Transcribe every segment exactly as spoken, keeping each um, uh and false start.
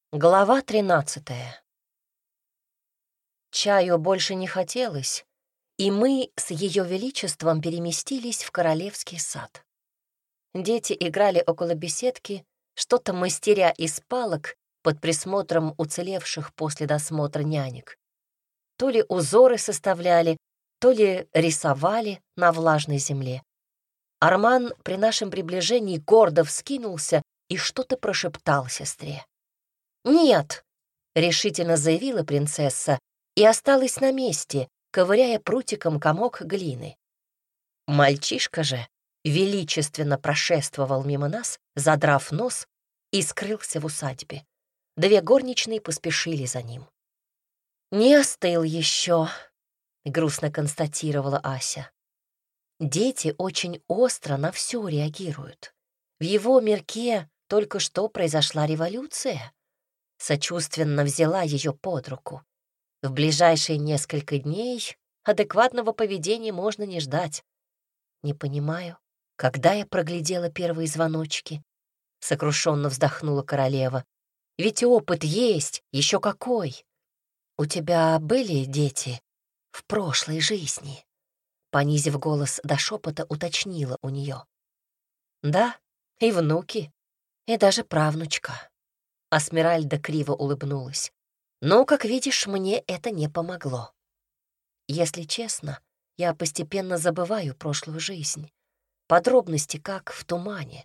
Глава тринадцатая. Чаю больше не хотелось, и мы с Ее Величеством переместились в королевский сад. Дети играли около беседки, что-то мастеря из палок под присмотром уцелевших после досмотра нянек. То ли узоры составляли, то ли рисовали на влажной земле. Арман при нашем приближении гордо вскинулся и что-то прошептал сестре. «Нет!» — решительно заявила принцесса и осталась на месте, ковыряя прутиком комок глины. Мальчишка же величественно прошествовал мимо нас, задрав нос, и скрылся в усадьбе. Две горничные поспешили за ним. «Не остыл еще», — грустно констатировала Ася. Дети очень остро на все реагируют. В его мирке только что произошла революция. Сочувственно взяла ее под руку. В ближайшие несколько дней адекватного поведения можно не ждать. Не понимаю, когда я проглядела первые звоночки, сокрушенно вздохнула королева. Ведь опыт есть, еще какой. У тебя были дети в прошлой жизни? Понизив голос до шепота, уточнила у нее. Да, и внуки, и даже правнучка. Асмеральда криво улыбнулась. Но, как видишь, мне это не помогло. Если честно, я постепенно забываю прошлую жизнь. Подробности как в тумане.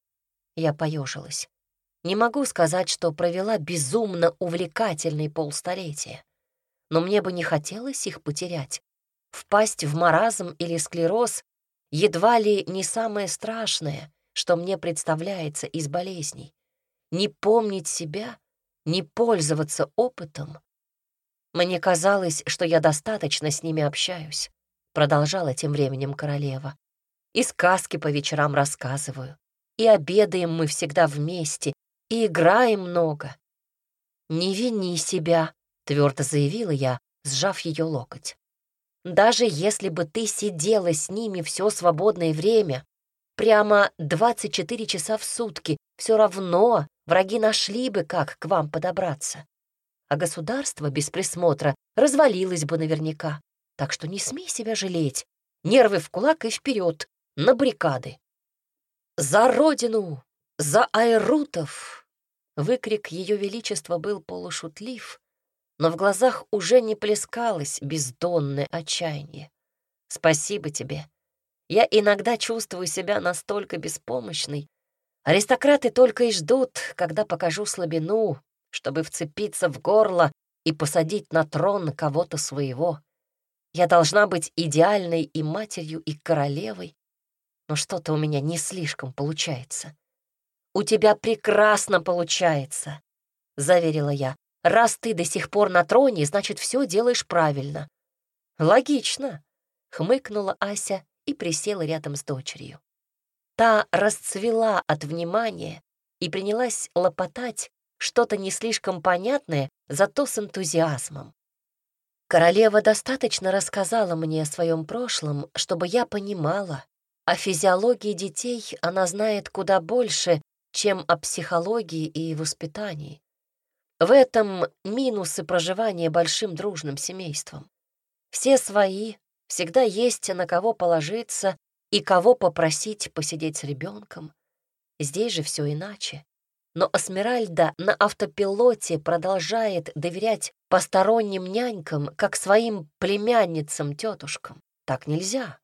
Я поежилась. Не могу сказать, что провела безумно увлекательные полстолетия. Но мне бы не хотелось их потерять. Впасть в маразм или склероз едва ли не самое страшное, что мне представляется из болезней. Не помнить себя, не пользоваться опытом. Мне казалось, что я достаточно с ними общаюсь, продолжала тем временем королева. И сказки по вечерам рассказываю, и обедаем мы всегда вместе, и играем много. Не вини себя, твердо заявила я, сжав ее локоть. Даже если бы ты сидела с ними все свободное время, прямо двадцать четыре часа в сутки, все равно враги нашли бы, как к вам подобраться. А государство без присмотра развалилось бы наверняка. Так что не смей себя жалеть. Нервы в кулак и вперед, на баррикады. «За родину! За айрутов!» Выкрик Ее Величества был полушутлив, но в глазах уже не плескалось бездонное отчаяние. «Спасибо тебе. Я иногда чувствую себя настолько беспомощной. Аристократы только и ждут, когда покажу слабину, чтобы вцепиться в горло и посадить на трон кого-то своего. Я должна быть идеальной и матерью, и королевой, но что-то у меня не слишком получается». «У тебя прекрасно получается», — заверила я. «Раз ты до сих пор на троне, значит, все делаешь правильно». «Логично», — хмыкнула Ася и присела рядом с дочерью. Та расцвела от внимания и принялась лопотать что-то не слишком понятное, зато с энтузиазмом. Королева достаточно рассказала мне о своем прошлом, чтобы я понимала, о физиологии детей она знает куда больше, чем о психологии и воспитании. В этом минусы проживания большим дружным семейством. Все свои, всегда есть на кого положиться и кого попросить посидеть с ребенком. Здесь же все иначе. Но Асмеральда на автопилоте продолжает доверять посторонним нянькам, как своим племянницам-тетушкам. Так нельзя.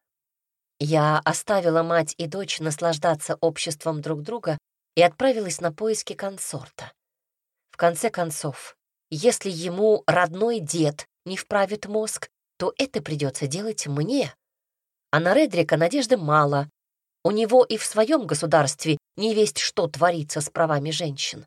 Я оставила мать и дочь наслаждаться обществом друг друга и отправилась на поиски консорта. В конце концов, если ему родной дед не вправит мозг, то это придется делать мне. А на Редрика надежды мало. У него и в своем государстве невесть что творится с правами женщин.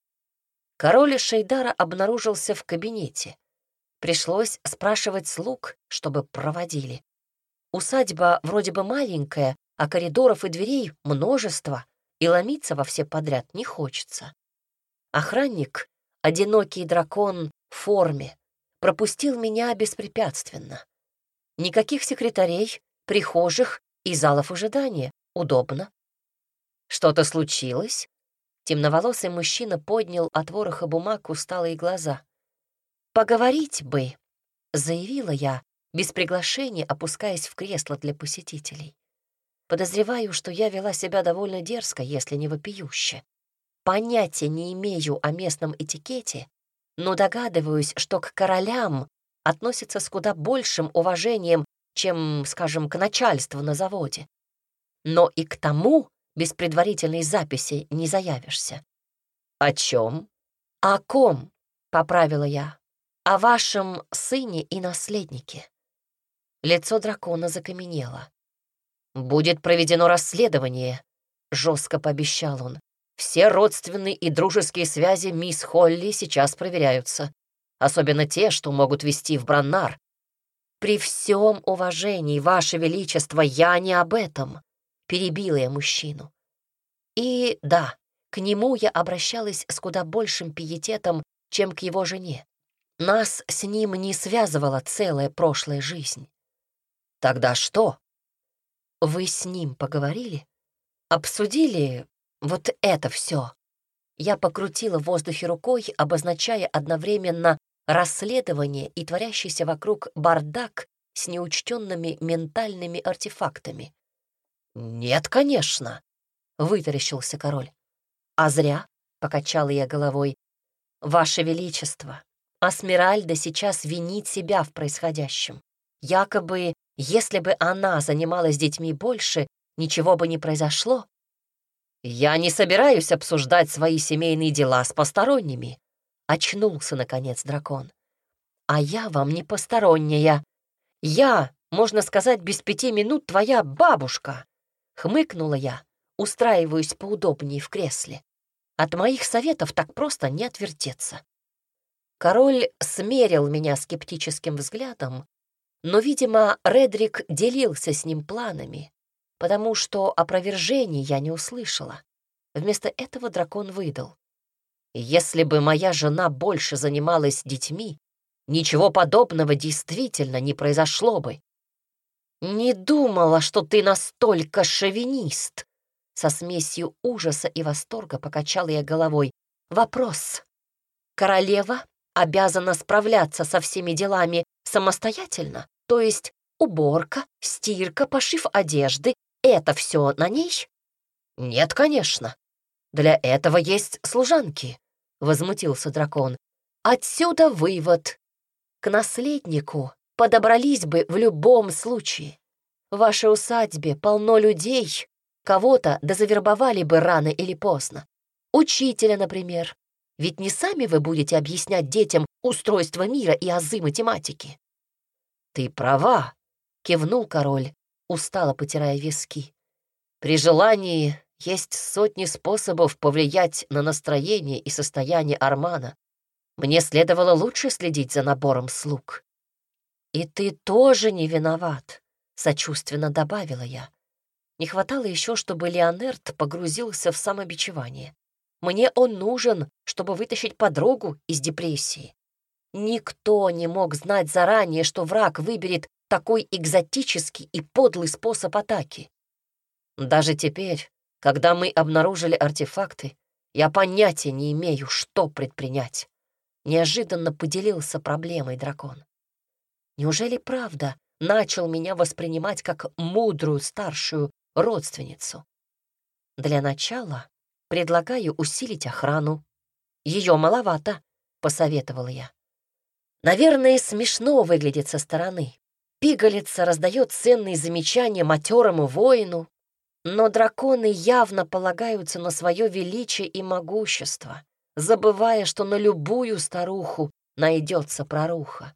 Король Шейдара обнаружился в кабинете. Пришлось спрашивать слуг, чтобы проводили. Усадьба вроде бы маленькая, а коридоров и дверей множество, и ломиться во все подряд не хочется. Охранник, одинокий дракон в форме, пропустил меня беспрепятственно. Никаких секретарей, прихожих и залов ожидания. Удобно. «Что-то случилось?» Темноволосый мужчина поднял от вороха бумаг усталые глаза. «Поговорить бы», — заявила я, без приглашения опускаясь в кресло для посетителей. Подозреваю, что я вела себя довольно дерзко, если не вопиюще. Понятия не имею о местном этикете, но догадываюсь, что к королям относятся с куда большим уважением, чем, скажем, к начальству на заводе. Но и к тому без предварительной записи не заявишься. «О чем?» «О ком?» — поправила я. «О вашем сыне и наследнике». Лицо дракона закаменело. «Будет проведено расследование», — жестко пообещал он. «Все родственные и дружеские связи мисс Холли сейчас проверяются, особенно те, что могут вести в Браннар». «При всем уважении, Ваше Величество, я не об этом», — перебила я мужчину. И да, к нему я обращалась с куда большим пиететом, чем к его жене. Нас с ним не связывала целая прошлая жизнь. «Тогда что?» «Вы с ним поговорили? Обсудили вот это все?» Я покрутила в воздухе рукой, обозначая одновременно расследование и творящийся вокруг бардак с неучтенными ментальными артефактами. «Нет, конечно», — вытаращился король. «А зря», — покачала я головой. «Ваше Величество, Асмеральда сейчас винит себя в происходящем. Якобы, если бы она занималась детьми больше, ничего бы не произошло». «Я не собираюсь обсуждать свои семейные дела с посторонними», — очнулся, наконец, дракон. «А я вам не посторонняя. Я, можно сказать, без пяти минут твоя бабушка», — хмыкнула я, устраиваясь поудобнее в кресле. От моих советов так просто не отвертеться. Король смерил меня скептическим взглядом, но, видимо, Редрик делился с ним планами, потому что опровержений я не услышала. Вместо этого дракон выдал. «Если бы моя жена больше занималась детьми, ничего подобного действительно не произошло бы». «Не думала, что ты настолько шовинист!» Со смесью ужаса и восторга покачала я головой. «Вопрос. Королева обязана справляться со всеми делами самостоятельно? То есть уборка, стирка, пошив одежды — это все на ней?» «Нет, конечно. Для этого есть служанки», — возмутился дракон. «Отсюда вывод. К наследнику подобрались бы в любом случае. В вашей усадьбе полно людей, кого-то дозавербовали бы рано или поздно. Учителя, например. Ведь не сами вы будете объяснять детям устройство мира и азы математики». «Ты права», — кивнул король, устало потирая виски. «При желании есть сотни способов повлиять на настроение и состояние Армана. Мне следовало лучше следить за набором слуг». «И ты тоже не виноват», — сочувственно добавила я. Не хватало еще, чтобы Леонерт погрузился в самобичевание. Мне он нужен, чтобы вытащить подругу из депрессии. Никто не мог знать заранее, что враг выберет такой экзотический и подлый способ атаки. Даже теперь, когда мы обнаружили артефакты, я понятия не имею, что предпринять. Неожиданно поделился проблемой дракон. Неужели правда начал меня воспринимать как мудрую старшую родственницу? Для начала предлагаю усилить охрану. Ее маловато, посоветовала я. Наверное, смешно выглядит со стороны. Пигалица раздает ценные замечания матерому воину, но драконы явно полагаются на свое величие и могущество, забывая, что на любую старуху найдется проруха.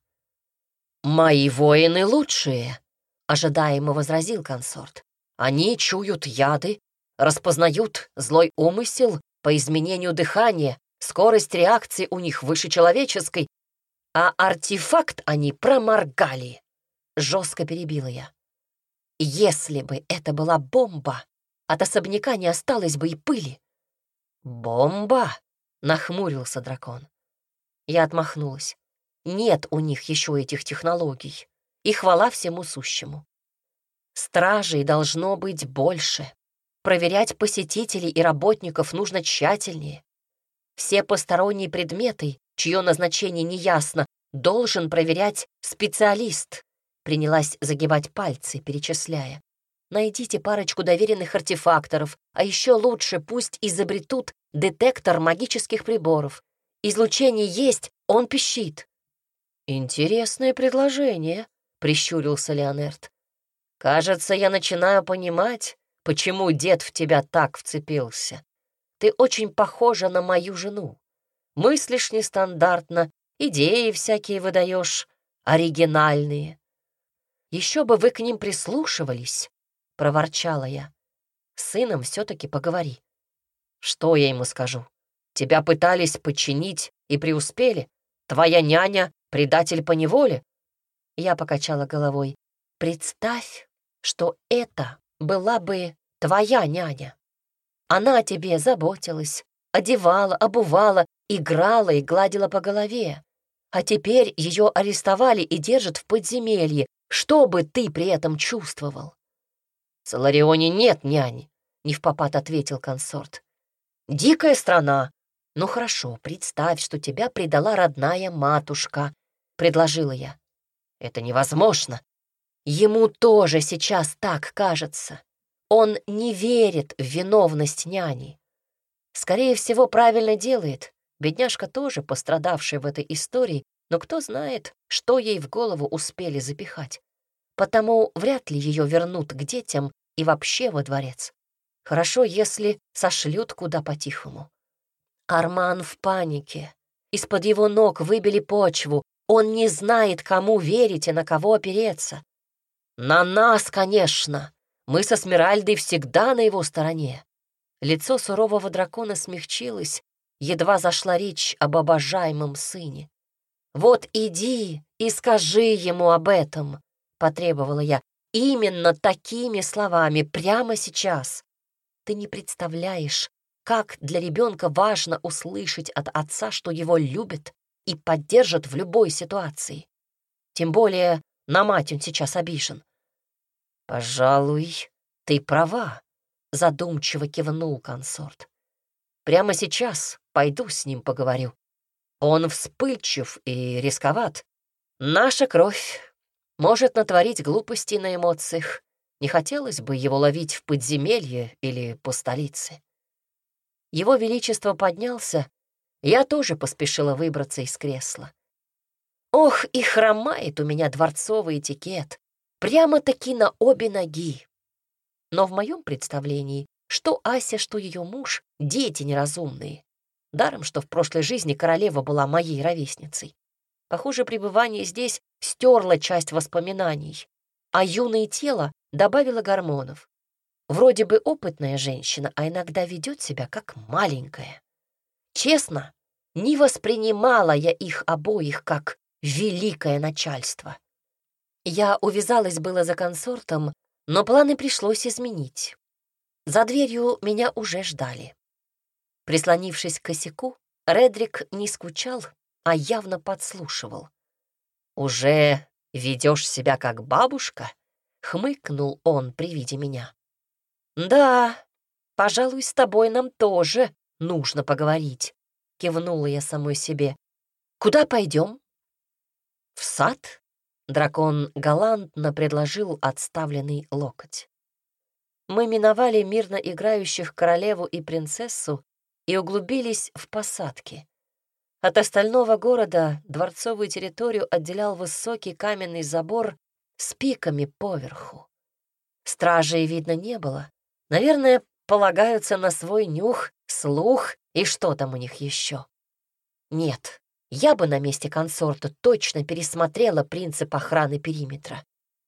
«Мои воины лучшие», — ожидаемо возразил консорт. «Они чуют яды, распознают злой умысел по изменению дыхания, скорость реакции у них выше человеческой, а артефакт они проморгали», — жестко перебила я. «Если бы это была бомба, от особняка не осталось бы и пыли». «Бомба?» — нахмурился дракон. Я отмахнулась. Нет у них еще этих технологий, и хвала всему сущему. Стражей должно быть больше. проверять посетителей и работников нужно тщательнее. Все посторонние предметы, чье назначение неясно, должен проверять специалист. Принялась загибать пальцы, перечисляя. Найдите парочку доверенных артефакторов, а еще лучше пусть изобретут детектор магических приборов. Излучение есть, он пищит. «Интересное предложение», — прищурился Леонерд. «Кажется, я начинаю понимать, почему дед в тебя так вцепился. Ты очень похожа на мою жену. Мыслишь нестандартно, идеи всякие выдаешь, оригинальные. Еще бы вы к ним прислушивались», — проворчала я. «С сыном все-таки поговори». «Что я ему скажу? Тебя пытались подчинить и преуспели? Твоя няня — предатель по неволе?» Я покачала головой. «Представь, что это была бы твоя няня. Она о тебе заботилась, одевала, обувала, играла и гладила по голове. А теперь ее арестовали и держат в подземелье. Что бы ты при этом чувствовал?» «В Соларионе нет няни», — невпопад ответил консорт. «Дикая страна. Ну хорошо, представь, что тебя предала родная матушка», — предложила я. «Это невозможно. Ему тоже сейчас так кажется. Он не верит в виновность няни. Скорее всего, правильно делает. Бедняжка тоже пострадавшая в этой истории, но кто знает, что ей в голову успели запихать. Потому вряд ли ее вернут к детям и вообще во дворец. Хорошо, если сошлют куда по-тихому. Арман в панике. Из-под его ног выбили почву. Он не знает, кому верить и на кого опереться. На нас, конечно. Мы со Смиральдой всегда на его стороне. Лицо сурового дракона смягчилось, едва зашла речь об обожаемом сыне. «Вот иди и скажи ему об этом», — потребовала я, «именно такими словами, прямо сейчас. Ты не представляешь, как для ребенка важно услышать от отца, что его любят и поддержат в любой ситуации. Тем более на мать он сейчас обижен». «Пожалуй, ты права», — задумчиво кивнул консорт. «Прямо сейчас пойду с ним поговорю. Он вспыльчив и рисковат. Наша кровь может натворить глупостей на эмоциях. Не хотелось бы его ловить в подземелье или по столице». Его Величество поднялся, я тоже поспешила выбраться из кресла. Ох, и хромает у меня дворцовый этикет, прямо-таки на обе ноги. Но в моем представлении, что Ася, что ее муж — дети неразумные. Даром, что в прошлой жизни королева была моей ровесницей. Похоже, пребывание здесь стерло часть воспоминаний, а юное тело добавило гормонов. Вроде бы опытная женщина, а иногда ведет себя как маленькая. Честно, не воспринимала я их обоих как великое начальство. Я увязалась было за консортом, но планы пришлось изменить. За дверью меня уже ждали. Прислонившись к косяку, Редрик не скучал, а явно подслушивал. «Уже ведешь себя как бабушка?» — хмыкнул он при виде меня. «Да, пожалуй, с тобой нам тоже нужно поговорить», — кивнула я самой себе. «Куда пойдем?» «В сад?» — дракон галантно предложил отставленный локоть. Мы миновали мирно играющих королеву и принцессу и углубились в посадки. От остального города дворцовую территорию отделял высокий каменный забор с пиками поверху. Стражей видно не было. Наверное, полагаются на свой нюх, слух и что там у них еще. Нет, я бы на месте консорта точно пересмотрела принцип охраны периметра.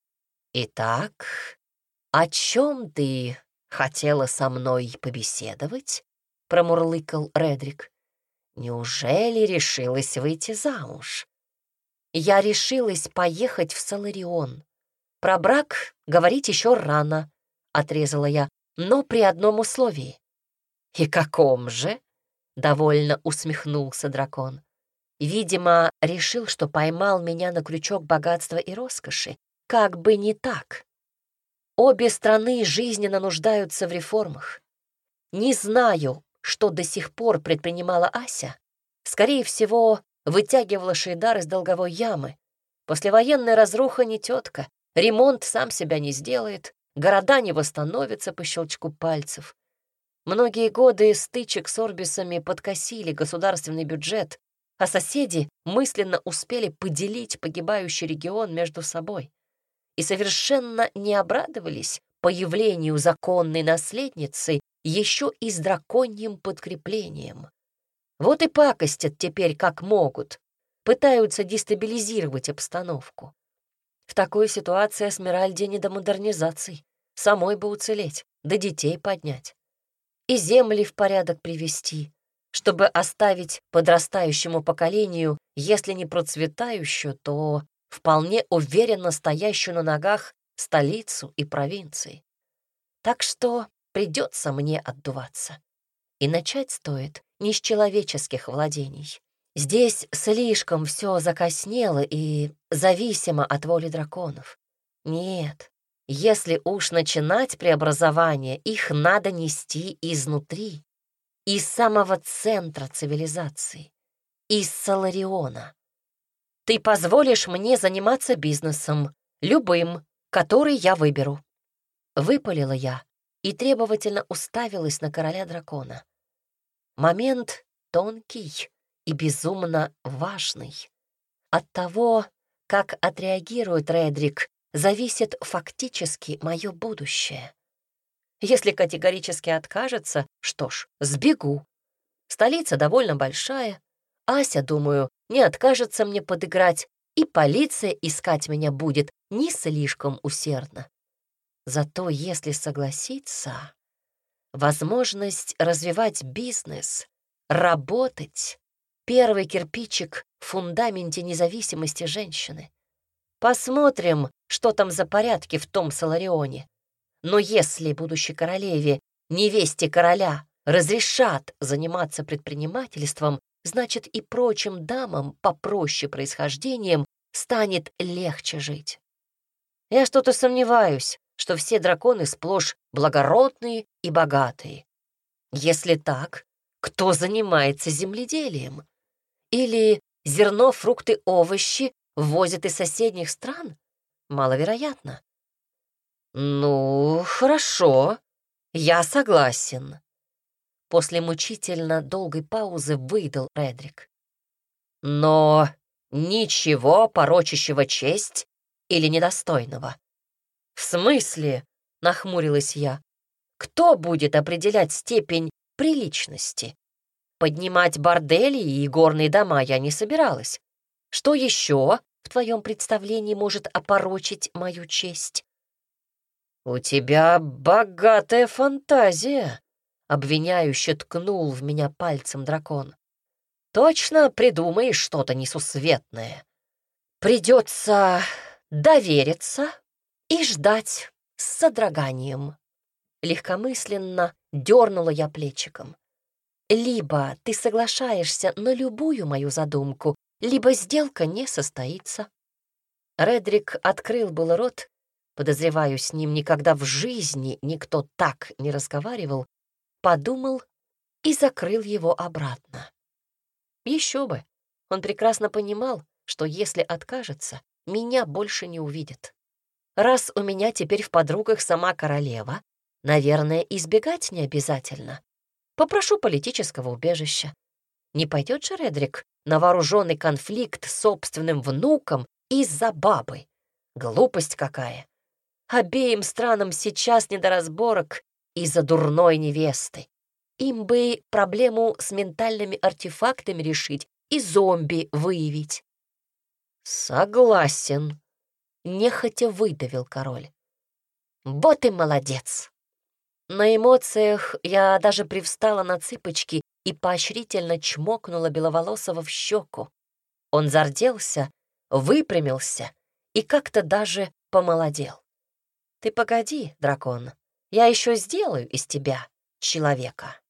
«Итак, о чем ты хотела со мной побеседовать?» — промурлыкал Редрик. «Неужели решилась выйти замуж?» «Я решилась поехать в Соларион. Про брак говорить еще рано», — отрезала я, «но при одном условии». «И каком же?» — довольно усмехнулся дракон. Видимо, решил, что поймал меня на крючок богатства и роскоши. Как бы не так. Обе страны жизненно нуждаются в реформах. Не знаю, что до сих пор предпринимала Ася. Скорее всего, вытягивала Шейдар из долговой ямы. Послевоенная разруха не тетка, ремонт сам себя не сделает, города не восстановятся по щелчку пальцев. Многие годы стычек с орбисами подкосили государственный бюджет, а соседи мысленно успели поделить погибающий регион между собой и совершенно не обрадовались появлению законной наследницы еще и с драконьим подкреплением. Вот и пакостят теперь как могут, пытаются дестабилизировать обстановку. В такой ситуации Эсмеральде не до модернизаций, самой бы уцелеть, да детей поднять. И земли в порядок привести, чтобы оставить подрастающему поколению, если не процветающую, то вполне уверенно стоящую на ногах столицу и провинции. Так что придется мне отдуваться. И начать стоит не с человеческих владений. Здесь слишком все закоснело и зависимо от воли драконов. Нет, если уж начинать преобразование, их надо нести изнутри, из самого центра цивилизации, из Солариона. Ты позволишь мне заниматься бизнесом, любым, который я выберу. Выпалила я и требовательно уставилась на короля дракона. Момент тонкий и безумно важный. От того, как отреагирует Редрик, зависит фактически мое будущее. Если категорически откажется, что ж, сбегу. Столица довольно большая. Ася, думаю, не откажется мне подыграть, и полиция искать меня будет не слишком усердно. Зато если согласиться, возможность развивать бизнес, работать — первый кирпичик в фундаменте независимости женщины. Посмотрим, что там за порядки в том Соларионе. Но если будущей королеве, невесте короля, разрешат заниматься предпринимательством, значит и прочим дамам попроще происхождением станет легче жить. Я что-то сомневаюсь, что все драконы сплошь благородные и богатые. Если так, кто занимается земледелием? Или зерно, фрукты, овощи ввозят из соседних стран? Маловероятно. Ну, хорошо, я согласен. После мучительно долгой паузы выдал Редрик. Но ничего порочащего честь или недостойного. В смысле, нахмурилась я, кто будет определять степень приличности? Поднимать бордели и горные дома я не собиралась. Что еще в твоем представлении может опорочить мою честь? У тебя богатая фантазия, обвиняюще ткнул в меня пальцем дракон. Точно придумаешь что-то несусветное. Придется довериться и ждать с содроганием. Легкомысленно дернула я плечиком. Либо ты соглашаешься на любую мою задумку, либо сделка не состоится. Редрик открыл был рот, подозреваю, с ним никогда в жизни никто так не разговаривал, подумал и закрыл его обратно. Еще бы, он прекрасно понимал, что если откажется, меня больше не увидит. Раз у меня теперь в подругах сама королева, наверное, избегать не обязательно. Попрошу политического убежища. Не пойдет же Редрик на вооруженный конфликт с собственным внуком из-за бабы? Глупость какая. Обеим странам сейчас не до разборок из-за дурной невесты. Им бы проблему с ментальными артефактами решить и зомби выявить. Согласен, нехотя выдавил король. Вот и молодец. На эмоциях я даже привстала на цыпочки и поощрительно чмокнула Беловолосого в щеку. Он зарделся, выпрямился и как-то даже помолодел. Ты погоди, дракон, я еще сделаю из тебя человека.